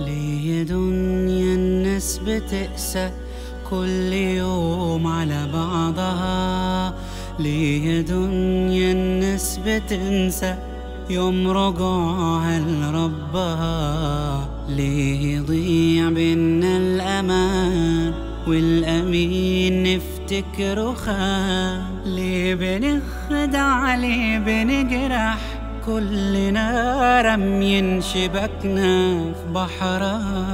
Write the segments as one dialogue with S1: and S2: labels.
S1: ليه دنيا الناس بتقسى كل يوم على بعضها؟ ليه دنيا الناس بتنسى يوم رجوعها لربها؟ ليه يضيع بينا الأمان والأمين نفتكره خان؟ ليه بنخدع، ليه بنجرح كلنا رمين شبكنا في بحرها؟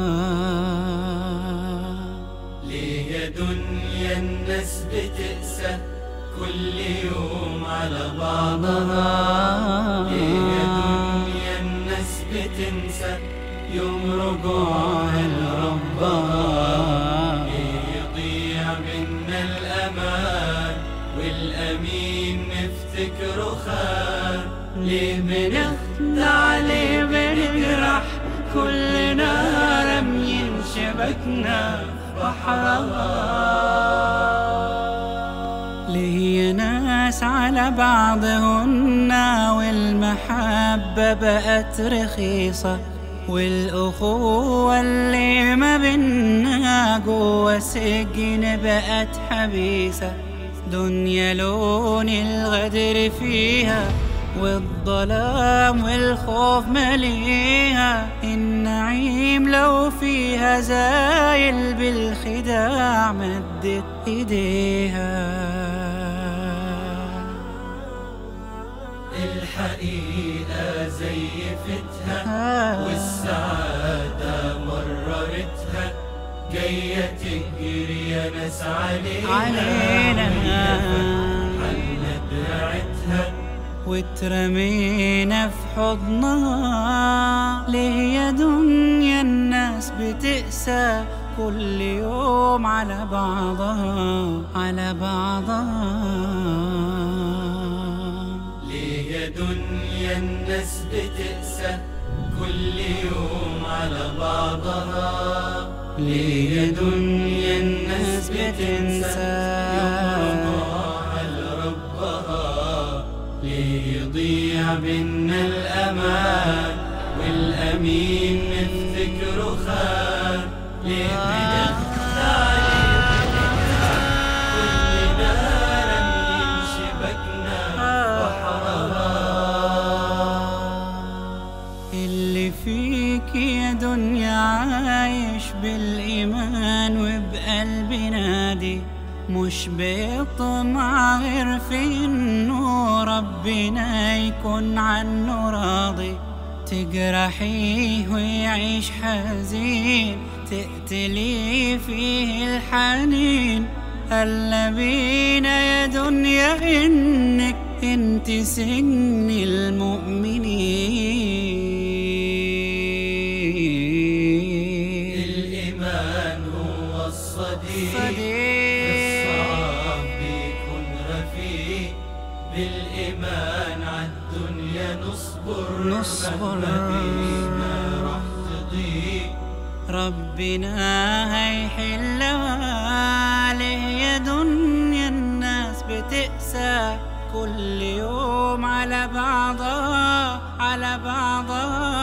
S2: ليه يا دنيا الناس بتقسى كل يوم على بعضها؟ ليه يا دنيا الناس بتنسى يوم رجوعها لربها؟ ليه يضيع منا الأمان والأمين نفتكره خان؟ ليه بنخدع، ليه بنجرح كلنا رميين شبكنا في بحرها؟
S1: ليه ناس على بعضهن والمحبة بقت رخيصة، والأخوة اللي ما بينا جوا سجن بقت حبيسة؟ دنيا لون الغدر فيها والظلام والخوف مليها، النعيم لو فيها زايل بالخداع مدت ايديها.
S2: الحقيقة زيفتها والسعادة مررتها، جاية تجري يا ناس علينا حلنا دراعتها
S1: واترمينا في حضنها. ليه يا دنيا الناس بتقسى كل يوم على بعضها على بعضها؟
S2: ليه يا دنيا الناس بتقسى كل يوم على بعضها؟ ليه يا دنيا الناس بتنسى يوم رجوعها لربها؟ ليه يضيع بينا الأمان والأمين نفتكره خان؟ ليه بنخدع، ليه بنجرح كلنا رميين شبكنا بحرها؟
S1: اللي فيك يا دنيا عايش بالإيمان وبقلب نادي، مش بيطمع غير في إنه ربنا يكون عنه راضي. تجرحيه ويعيش حزين، تقتلي فيه الحنين، هلا بينا يا دنيا إنك انت سجن المؤمنين.
S2: الإيمان هو الصديق، الصعب بيكون رفيق، بالإيمان عالدنيا نصبر مهما بينا راح تضيق،
S1: ربنا هيحلها. ليه يا دنيا الناس بتقسى كل يوم على بعضها على بعضها؟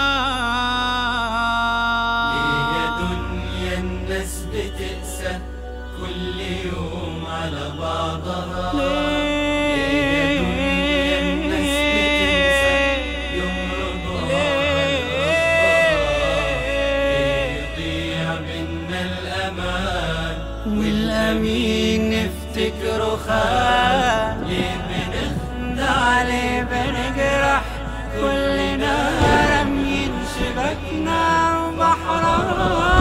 S2: ليه يا دنيا الناس بتقسى كل يوم على بعضها؟ ليه يا دنيا الناس بتنسى يوم رجوعها لربها؟ ليه يضيع منا الأمان والأمين نفتكره خان؟ ليه بنخدع، ليه بنجرح كلنا رميين شبكنا بحرها؟